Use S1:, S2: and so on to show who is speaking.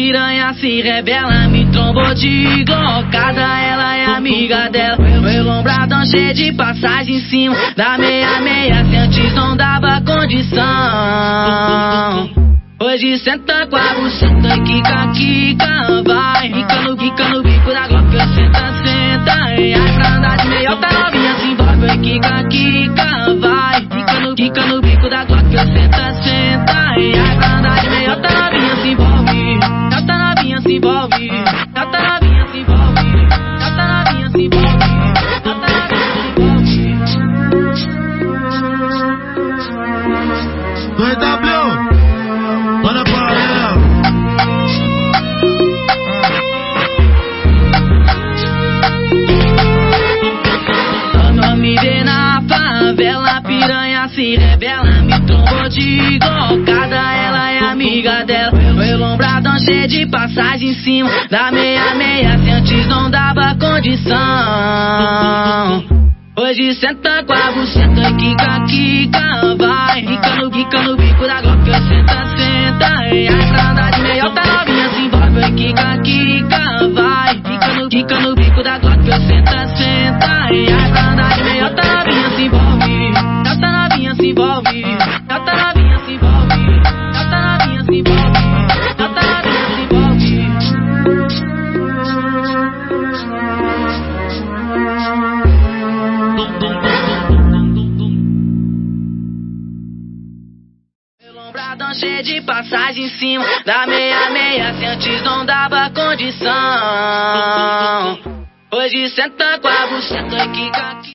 S1: piranha se revela, me trombou de glocada, ela é amiga dela. Meu lombradão cheio de passagem em cima da meia-meia, se antes não dava condição. Hoje senta com a buceta, quica, quica, vai. Quica no bico da Glock, senta, senta. E a grana de meiota novinha se envolve, quica, quica, vai. Quica no bico da Glock, senta, senta. E a grana de meiota novinha se envolve. Jota novinha se envolve. Jota novinha se envolve. Jota novinha se envolve. Jota novinha se envolve.
S2: Oi, W, bora pra ela.
S1: Quando me vê na favela, piranha se revela, me trombou de glocada, ela é amiga dela. Meu lombradão cheio de passagem em cima da meia-meia, se antes não dava condição. Hoje senta com a buceta, quica, quica, vai. Quica no bico da Glock, senta, senta. E a grana de meiota novinha se envolve, quica, quica, vai. Quica no bico da Glock, senta, senta. E a grana de meiota novinha se envolve. Jota novinha se envolve. Jota novinha se envolve. Jota novinha se envolve. Jota novinha se envolve. Meu lombradão cheio de passagem em cima da meia-meia, se antes não dava condição. Hoje senta com a buceta, quica.